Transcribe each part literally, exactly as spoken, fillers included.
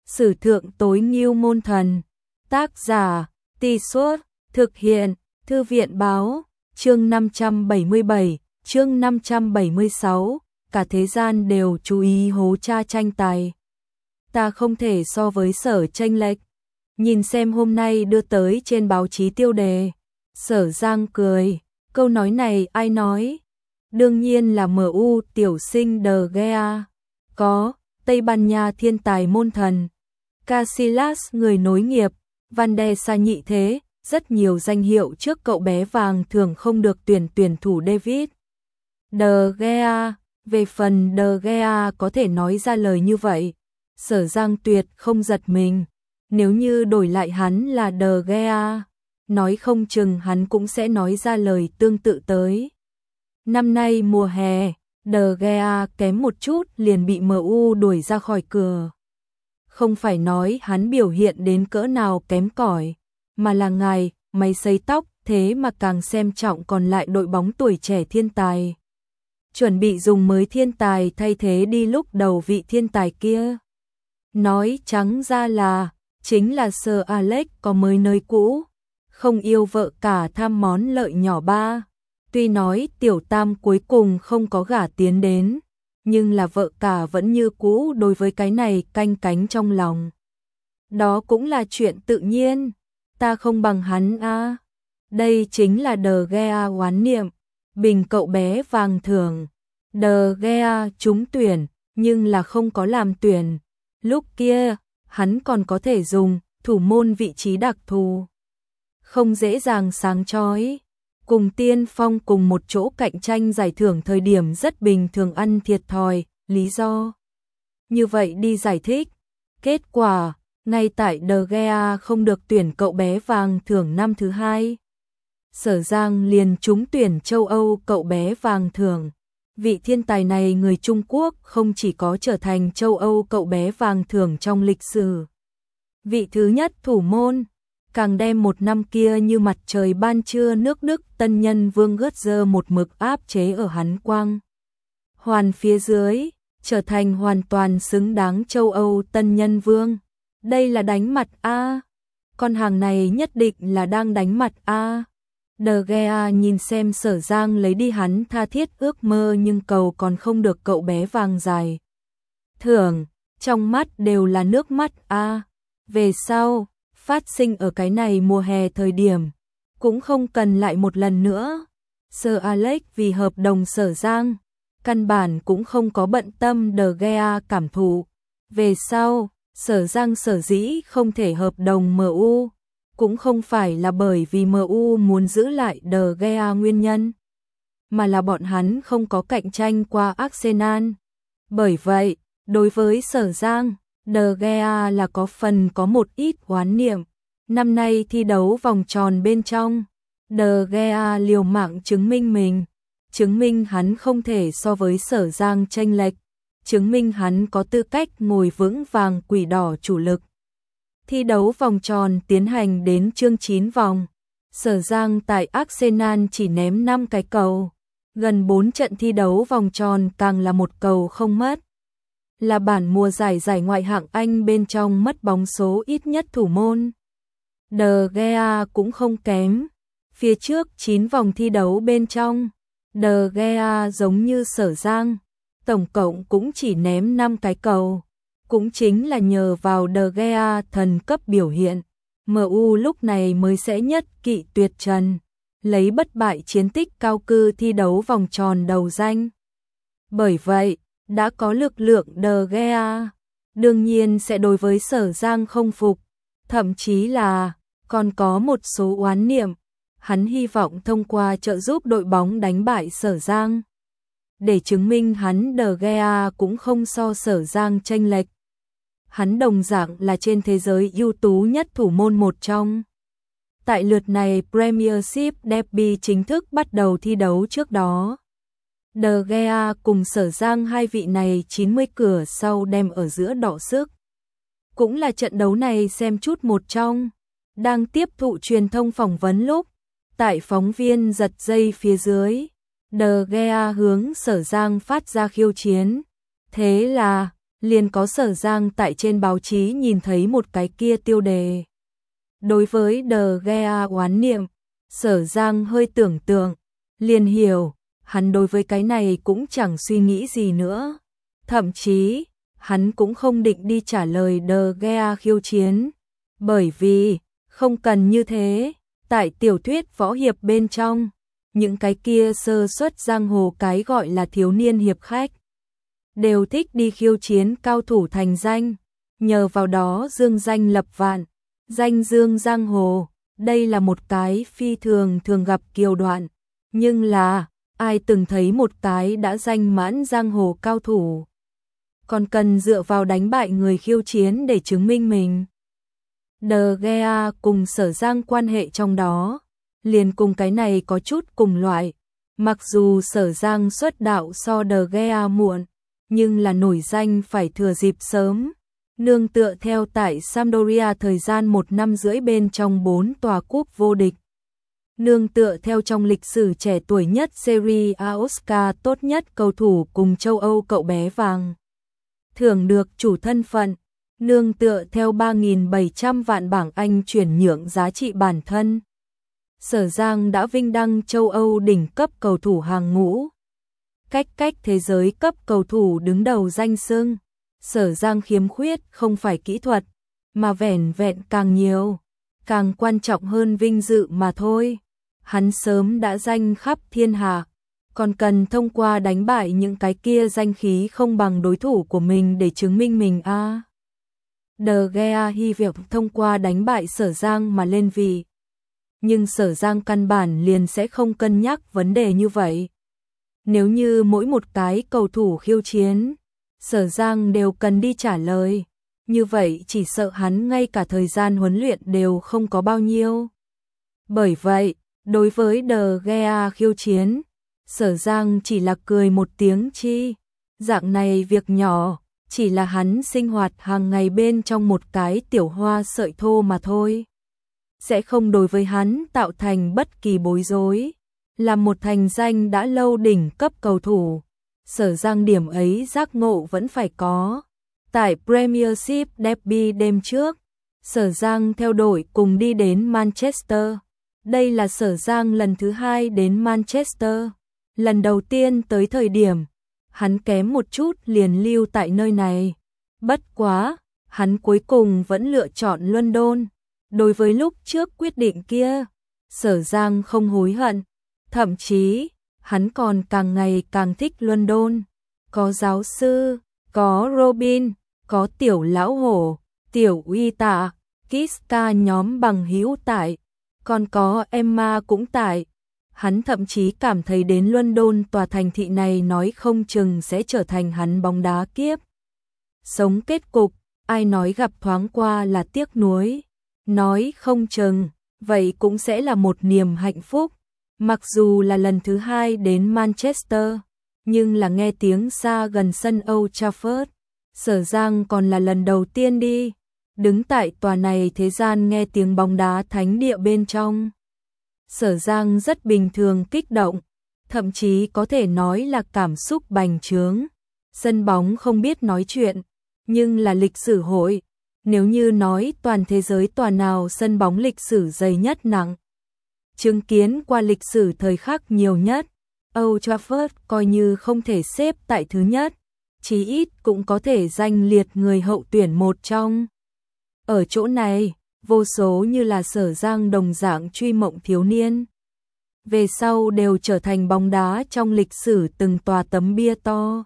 Sử thượng tối ngưu môn thần. Tác giả, Tì Suốt, thực hiện, Thư viện báo, chương năm trăm bảy mươi bảy, chương năm trăm bảy mươi sáu, cả thế gian đều chú ý hố cha tranh tài. Ta không thể so với Sở chênh lệch. Nhìn xem hôm nay đưa tới trên báo chí tiêu đề. Sở Giang cười, câu nói này ai nói? Đương nhiên là em u tiểu sinh De Gea. Có, Tây Ban Nha thiên tài môn thần, Casillas người nối nghiệp, Van der Sar nhị thế, rất nhiều danh hiệu trước cậu bé vàng thường không được tuyển tuyển thủ David De Gea. Về phần De Gea có thể nói ra lời như vậy, Sở Giang tuyệt không giật mình. Nếu như đổi lại hắn là De Gea, nói không chừng hắn cũng sẽ nói ra lời tương tự tới. Năm nay mùa hè, De Gea kém một chút liền bị em u đuổi ra khỏi cửa. Không phải nói hắn biểu hiện đến cỡ nào kém cỏi, mà là ngài, máy sấy tóc, thế mà càng xem trọng còn lại đội bóng tuổi trẻ thiên tài. Chuẩn bị dùng mới thiên tài thay thế đi lúc đầu vị thiên tài kia. Nói trắng ra là, chính là Sir Alex có mới nơi cũ, không yêu vợ cả tham món lợi nhỏ ba. Tuy nói tiểu tam cuối cùng không có gả tiến đến, nhưng là vợ cả vẫn như cũ đối với cái này canh cánh trong lòng. Đó cũng là chuyện tự nhiên, ta không bằng hắn a. À. Đây chính là De Gea oán niệm, bình cậu bé vàng thưởng. De Gea trúng tuyển, nhưng là không có làm tuyển. Lúc kia, hắn còn có thể dùng thủ môn vị trí đặc thù. Không dễ dàng sáng chói. Cùng Tiên Phong cùng một chỗ cạnh tranh giải thưởng thời điểm rất bình thường ăn thiệt thòi, lý do. Như vậy đi giải thích. Kết quả, ngay tại De Gea không được tuyển cậu bé vàng thưởng năm thứ hai. Sở Giang liền trúng tuyển châu Âu cậu bé vàng thưởng. Vị thiên tài này người Trung Quốc không chỉ có trở thành châu Âu cậu bé vàng thưởng trong lịch sử. Vị thứ nhất thủ môn, càng đem một năm kia như mặt trời ban trưa nước Đức tân nhân Vương Götze một mực áp chế ở hắn quang hoàn phía dưới, trở thành hoàn toàn xứng đáng châu Âu tân nhân Vương. Đây là đánh mặt a. Con hàng này nhất định là đang đánh mặt a. De Gea nhìn xem Sở Giang lấy đi hắn tha thiết ước mơ nhưng cầu còn không được cậu bé vàng dài thưởng, trong mắt đều là nước mắt a. Về sau, phát sinh ở cái này mùa hè thời điểm, cũng không cần lại một lần nữa. Sir Alex vì hợp đồng Sở Giang, căn bản cũng không có bận tâm De Gea cảm thụ. Về sau, Sở Giang sở dĩ không thể hợp đồng em u, cũng không phải là bởi vì em u muốn giữ lại De Gea nguyên nhân, mà là bọn hắn không có cạnh tranh qua Arsenal. Bởi vậy, đối với Sở Giang, De Gea là có phần có một ít oán niệm. Năm nay thi đấu vòng tròn bên trong, De Gea liều mạng chứng minh mình, chứng minh hắn không thể so với Sở Giang chênh lệch, chứng minh hắn có tư cách ngồi vững vàng quỷ đỏ chủ lực. Thi đấu vòng tròn tiến hành đến chương chín vòng, Sở Giang tại Arsenal chỉ ném năm cái cầu, gần bốn trận thi đấu vòng tròn càng là một cầu không mất. Là bản mùa giải giải ngoại hạng Anh bên trong mất bóng số ít nhất thủ môn. De Gea cũng không kém. Phía trước chín vòng thi đấu bên trong, De Gea giống như Sở Giang, tổng cộng cũng chỉ ném năm cái cầu. Cũng chính là nhờ vào De Gea thần cấp biểu hiện, em u lúc này mới sẽ nhất kỵ tuyệt trần, lấy bất bại chiến tích cao cư thi đấu vòng tròn đầu danh. Bởi vậy, đã có lực lượng De Gea, đương nhiên sẽ đối với Sở Giang không phục, thậm chí là còn có một số oán niệm. Hắn hy vọng thông qua trợ giúp đội bóng đánh bại Sở Giang, để chứng minh hắn De Gea cũng không so Sở Giang chênh lệch. Hắn đồng dạng là trên thế giới ưu tú nhất thủ môn một trong. Tại lượt này Premiership Derby chính thức bắt đầu thi đấu trước đó. De Gea cùng Sở Giang hai vị này chín mươi cửa sau đem ở giữa đọ sức. Cũng là trận đấu này xem chút một trong. Đang tiếp thụ truyền thông phỏng vấn lúc, tại phóng viên giật dây phía dưới, De Gea hướng Sở Giang phát ra khiêu chiến. Thế là, liền có Sở Giang tại trên báo chí nhìn thấy một cái kia tiêu đề. Đối với De Gea oán niệm, Sở Giang hơi tưởng tượng, liền hiểu, hắn đối với cái này cũng chẳng suy nghĩ gì nữa. Thậm chí, hắn cũng không định đi trả lời De Gea khiêu chiến, bởi vì, không cần như thế, tại tiểu thuyết võ hiệp bên trong, những cái kia sơ xuất giang hồ cái gọi là thiếu niên hiệp khách, đều thích đi khiêu chiến cao thủ thành danh, nhờ vào đó dương danh lập vạn, danh dương giang hồ, đây là một cái phi thường thường gặp kiều đoạn, nhưng là, ai từng thấy một cái đã danh mãn giang hồ cao thủ, còn cần dựa vào đánh bại người khiêu chiến để chứng minh mình. De Gea cùng Sở Giang quan hệ trong đó, liền cùng cái này có chút cùng loại, mặc dù Sở Giang xuất đạo so De Gea muộn, nhưng là nổi danh phải thừa dịp sớm, nương tựa theo tại Sampdoria thời gian một năm rưỡi bên trong bốn tòa cúp vô địch. Nương tựa theo trong lịch sử trẻ tuổi nhất Serie A Oscar tốt nhất cầu thủ cùng châu Âu cậu bé vàng. Thưởng được chủ thân phận, nương tựa theo ba nghìn bảy trăm vạn bảng Anh chuyển nhượng giá trị bản thân. Sở Giang đã vinh đăng châu Âu đỉnh cấp cầu thủ hàng ngũ. Cách cách thế giới cấp cầu thủ đứng đầu danh xưng. Sở Giang khiếm khuyết không phải kỹ thuật, mà vẻn vẹn càng nhiều, càng quan trọng hơn vinh dự mà thôi. Hắn sớm đã danh khắp thiên hạ, còn cần thông qua đánh bại những cái kia danh khí không bằng đối thủ của mình để chứng minh mình a. À, De Gea hy vọng thông qua đánh bại Sở Giang mà lên vị. Nhưng Sở Giang căn bản liền sẽ không cân nhắc vấn đề như vậy. Nếu như mỗi một cái cầu thủ khiêu chiến, Sở Giang đều cần đi trả lời, như vậy chỉ sợ hắn ngay cả thời gian huấn luyện đều không có bao nhiêu. Bởi vậy, đối với De Gea khiêu chiến, Sở Giang chỉ là cười một tiếng chi, dạng này việc nhỏ, chỉ là hắn sinh hoạt hàng ngày bên trong một cái tiểu hoa sợi thô mà thôi. Sẽ không đối với hắn tạo thành bất kỳ bối rối, là một thành danh đã lâu đỉnh cấp cầu thủ. Sở Giang điểm ấy giác ngộ vẫn phải có. Tại Premiership Derby đêm trước, Sở Giang theo đội cùng đi đến Manchester. Đây là Sở Giang lần thứ hai đến Manchester. Lần đầu tiên tới thời điểm, hắn kém một chút liền lưu tại nơi này. Bất quá, hắn cuối cùng vẫn lựa chọn London. Đối với lúc trước quyết định kia, Sở Giang không hối hận. Thậm chí, hắn còn càng ngày càng thích London. Có giáo sư, có Robin, có tiểu lão hổ, tiểu uy tạ, Kiska nhóm bằng hữu tại, còn có Emma cũng tại. Hắn thậm chí cảm thấy đến London tòa thành thị này nói không chừng sẽ trở thành hắn bóng đá kiếp. Sống kết cục, ai nói gặp thoáng qua là tiếc nuối, nói không chừng, vậy cũng sẽ là một niềm hạnh phúc. Mặc dù là lần thứ hai đến Manchester, nhưng là nghe tiếng xa gần sân Old Trafford. Sở Giang còn là lần đầu tiên đi, đứng tại tòa này thế gian nghe tiếng bóng đá thánh địa bên trong. Sở Giang rất bình thường kích động, thậm chí có thể nói là cảm xúc bành trướng. Sân bóng không biết nói chuyện, nhưng là lịch sử hội. Nếu như nói toàn thế giới tòa nào sân bóng lịch sử dày nhất nặng, chứng kiến qua lịch sử thời khắc nhiều nhất, Old Trafford coi như không thể xếp tại thứ nhất, chí ít cũng có thể danh liệt người hậu tuyển một trong. Ở chỗ này, vô số như là Sở Giang đồng dạng truy mộng thiếu niên, về sau đều trở thành bóng đá trong lịch sử từng tòa tấm bia to.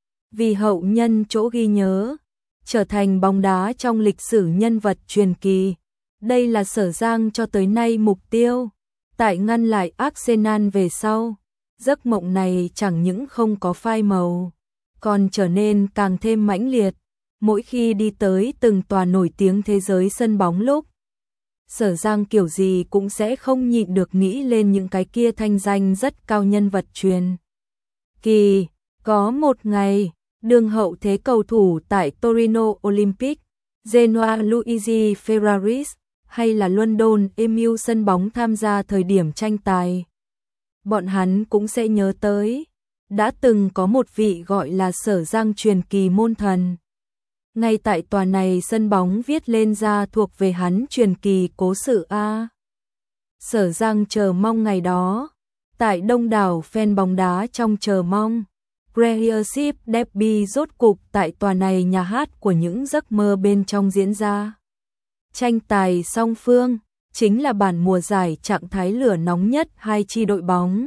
Vì hậu nhân chỗ ghi nhớ, trở thành bóng đá trong lịch sử nhân vật truyền kỳ. Đây là Sở Giang cho tới nay mục tiêu. Tại ngăn lại Arsenal về sau, giấc mộng này chẳng những không có phai màu, còn trở nên càng thêm mãnh liệt. Mỗi khi đi tới từng tòa nổi tiếng thế giới sân bóng lúc, Sở Giang kiểu gì cũng sẽ không nhịn được nghĩ lên những cái kia thanh danh rất cao nhân vật truyền kỳ. Có một ngày, đương hậu thế cầu thủ tại Torino Olympic, Genoa Luigi Ferraris, hay là London Emu sân bóng tham gia thời điểm tranh tài, bọn hắn cũng sẽ nhớ tới, đã từng có một vị gọi là Sở Giang truyền kỳ môn thần. Ngay tại tòa này sân bóng viết lên ra thuộc về hắn truyền kỳ cố sự A. Sở Giang chờ mong ngày đó. Tại đông đảo fan bóng đá trong chờ mong, Premiership Derby rốt cục tại tòa này nhà hát của những giấc mơ bên trong diễn ra. Tranh tài song phương chính là bản mùa giải trạng thái lửa nóng nhất hai chi đội bóng.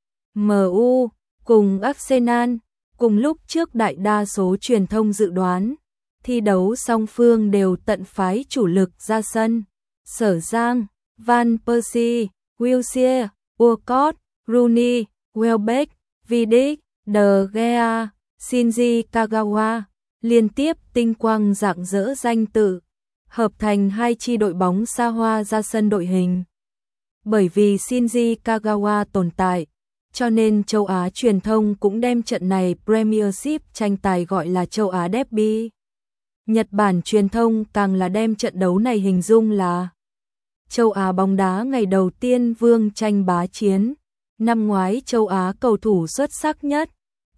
em u cùng Arsenal, cùng lúc trước đại đa số truyền thông dự đoán, thi đấu song phương đều tận phái chủ lực ra sân. Sở Giang, Van Persie, Wilshere, Walcott, Rooney, Welbeck, Vidic, De Gea, Shinji Kagawa liên tiếp tinh quang rạng rỡ danh tự, hợp thành hai chi đội bóng xa hoa ra sân đội hình. Bởi vì Shinji Kagawa tồn tại, cho nên châu Á truyền thông cũng đem trận này Premiership tranh tài gọi là châu Á Derby. Nhật Bản truyền thông càng là đem trận đấu này hình dung là châu Á bóng đá ngày đầu tiên vương tranh bá chiến. Năm ngoái châu Á cầu thủ xuất sắc nhất,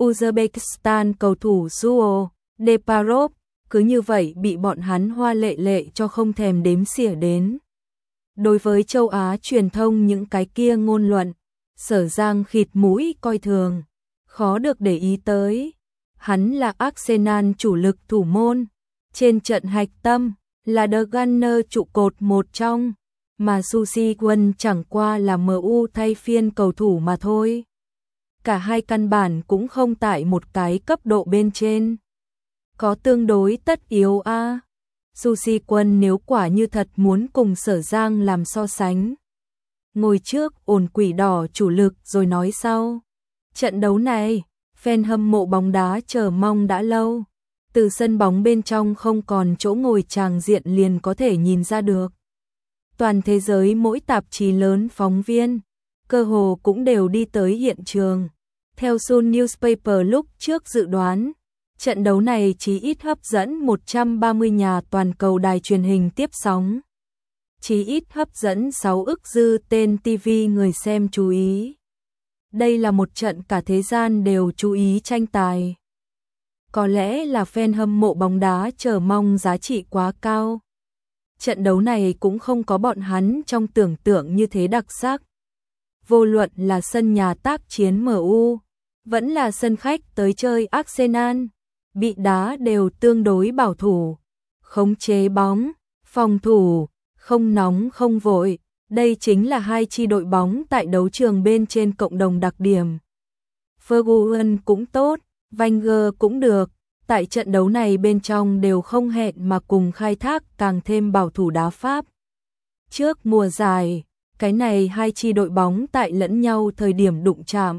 Uzbekistan cầu thủ Suo Deparov, cứ như vậy bị bọn hắn hoa lệ lệ cho không thèm đếm xỉa đến. Đối với châu Á truyền thông những cái kia ngôn luận, Sở Giang khịt mũi coi thường, khó được để ý tới. Hắn là Arsenal chủ lực thủ môn, trên trận hạch tâm là The Gunner trụ cột một trong, mà Sushi Quân chẳng qua là em u thay phiên cầu thủ mà thôi. Cả hai căn bản cũng không tại một cái cấp độ bên trên. Có tương đối tất yếu a. À. Sushi Quân nếu quả như thật muốn cùng Sở Giang làm so sánh, ngồi trước ổn quỷ đỏ chủ lực rồi nói sau. Trận đấu này, fan hâm mộ bóng đá chờ mong đã lâu. Từ sân bóng bên trong không còn chỗ ngồi tràng diện liền có thể nhìn ra được. Toàn thế giới mỗi tạp chí lớn phóng viên, cơ hồ cũng đều đi tới hiện trường. Theo Sun Newspaper lúc trước dự đoán, trận đấu này chí ít hấp dẫn một trăm ba mươi nhà toàn cầu đài truyền hình tiếp sóng. Chí ít hấp dẫn sáu ức dư tên ti vi người xem chú ý. Đây là một trận cả thế gian đều chú ý tranh tài. Có lẽ là fan hâm mộ bóng đá chờ mong giá trị quá cao. Trận đấu này cũng không có bọn hắn trong tưởng tượng như thế đặc sắc. Vô luận là sân nhà tác chiến em u, vẫn là sân khách tới chơi Arsenal, bị đá đều tương đối bảo thủ, khống chế bóng, phòng thủ, không nóng không vội. Đây chính là hai chi đội bóng tại đấu trường bên trên cộng đồng đặc điểm. Ferguson cũng tốt, Wenger cũng được, tại trận đấu này bên trong đều không hẹn mà cùng khai thác càng thêm bảo thủ đá pháp. Trước mùa giải, cái này hai chi đội bóng tại lẫn nhau thời điểm đụng chạm.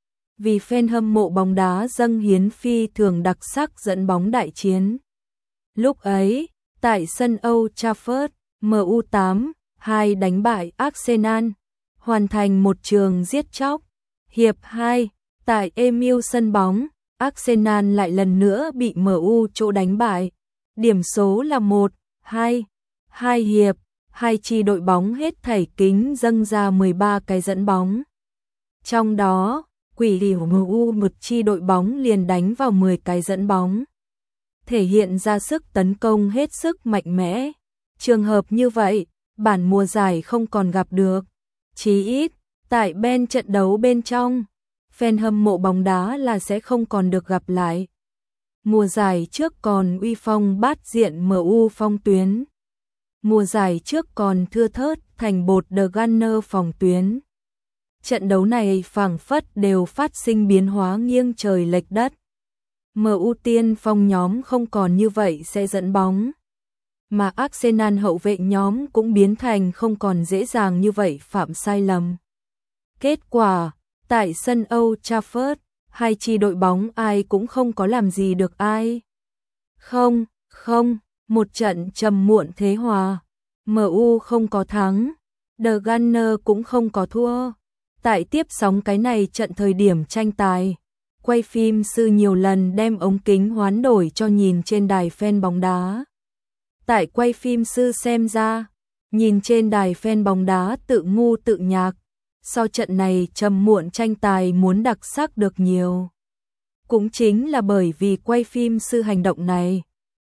Vì fan hâm mộ bóng đá dâng hiến phi thường đặc sắc dẫn bóng đại chiến. Lúc ấy, tại sân Old Trafford, em u tám hai đánh bại Arsenal, hoàn thành một trường giết chóc. Hiệp hai, tại Emirates sân bóng, Arsenal lại lần nữa bị em u chỗ đánh bại. Điểm số là một hai. Hai hiệp, hai chi đội bóng hết thảy kính dâng ra mười ba cái dẫn bóng. Trong đó, quỷ đỉu em u một chi đội bóng liền đánh vào mười cái dẫn bóng. Thể hiện ra sức tấn công hết sức mạnh mẽ. Trường hợp như vậy, bản mùa giải không còn gặp được. Chí ít, tại bên trận đấu bên trong, fan hâm mộ bóng đá là sẽ không còn được gặp lại. Mùa giải trước còn uy phong bát diện em u phong tuyến. Mùa giải trước còn thưa thớt thành bột The Gunner phòng tuyến. Trận đấu này phảng phất đều phát sinh biến hóa nghiêng trời lệch đất. em u tiên phong nhóm không còn như vậy sẽ dẫn bóng. Mà Arsenal hậu vệ nhóm cũng biến thành không còn dễ dàng như vậy phạm sai lầm. Kết quả, tại sân Old Trafford, hai chi đội bóng ai cũng không có làm gì được ai. Không, không, một trận trầm muộn thế hòa. em u không có thắng, The Gunner cũng không có thua. Tại tiếp sóng cái này trận thời điểm tranh tài, quay phim sư nhiều lần đem ống kính hoán đổi cho nhìn trên đài fan bóng đá. Tại quay phim sư xem ra, nhìn trên đài fan bóng đá tự ngu tự nhạc, so trận này trầm muộn tranh tài muốn đặc sắc được nhiều. Cũng chính là bởi vì quay phim sư hành động này,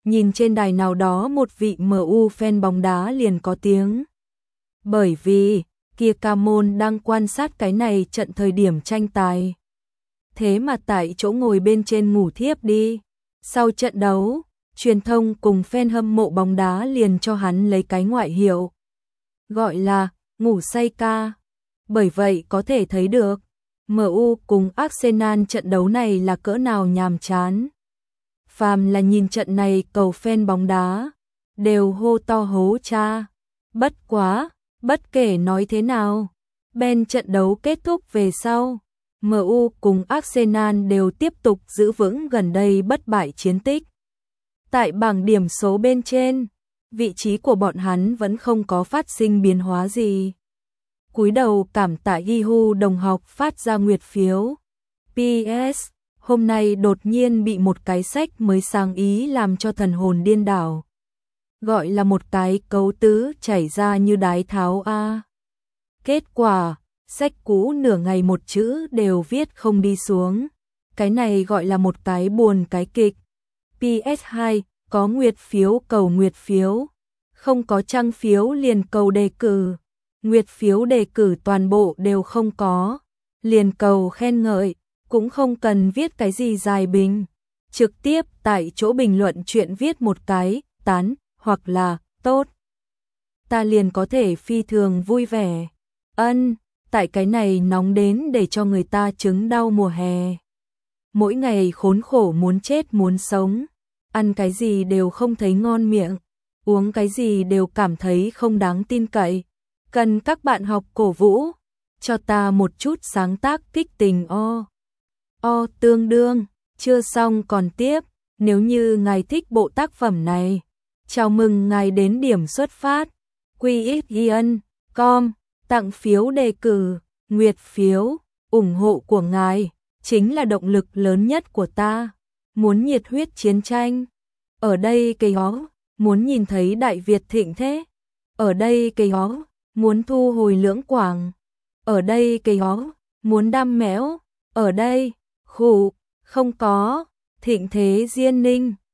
nhìn trên đài nào đó một vị em u fan bóng đá liền có tiếng. Bởi vì, kia ca môn đang quan sát cái này trận thời điểm tranh tài. Thế mà tại chỗ ngồi bên trên ngủ thiếp đi. Sau trận đấu, truyền thông cùng fan hâm mộ bóng đá liền cho hắn lấy cái ngoại hiệu. Gọi là, ngủ say ca. Bởi vậy có thể thấy được, em u cùng Arsenal trận đấu này là cỡ nào nhàm chán. Phàm là nhìn trận này cầu fan bóng đá, đều hô to hố cha. Bất quá, bất kể nói thế nào, bên trận đấu kết thúc về sau, em u cùng Arsenal đều tiếp tục giữ vững gần đây bất bại chiến tích. Tại bảng điểm số bên trên, vị trí của bọn hắn vẫn không có phát sinh biến hóa gì. Cúi đầu cảm tạ Yihu đồng học phát ra nguyệt phiếu. pê ét Hôm nay đột nhiên bị một cái sách mới sáng ý làm cho thần hồn điên đảo. Gọi là một cái cấu tứ chảy ra như đái tháo A. Kết quả, sách cũ nửa ngày một chữ đều viết không đi xuống. Cái này gọi là một cái buồn cái kịch. pê ét hai, có nguyệt phiếu cầu nguyệt phiếu. Không có trang phiếu liền cầu đề cử. Nguyệt phiếu đề cử toàn bộ đều không có. Liền cầu khen ngợi. Cũng không cần viết cái gì dài bình. Trực tiếp tại chỗ bình luận chuyện viết một cái, tán, hoặc là, tốt. Ta liền có thể phi thường vui vẻ. Ân, tại cái này nóng đến để cho người ta chứng đau mùa hè. Mỗi ngày khốn khổ muốn chết muốn sống. Ăn cái gì đều không thấy ngon miệng. Uống cái gì đều cảm thấy không đáng tin cậy. Cần các bạn học cổ vũ. Cho ta một chút sáng tác kích tình o. O tương đương, chưa xong còn tiếp, nếu như ngài thích bộ tác phẩm này, chào mừng ngài đến điểm xuất phát, quy ích yên, com, tặng phiếu đề cử, nguyệt phiếu, ủng hộ của ngài, chính là động lực lớn nhất của ta, muốn nhiệt huyết chiến tranh, ở đây cây ó, muốn nhìn thấy Đại Việt thịnh thế, ở đây cây ó, muốn thu hồi lưỡng quảng, ở đây cây ó, muốn đam mẽo, ở đây khủ, không có, thịnh thế diên ninh.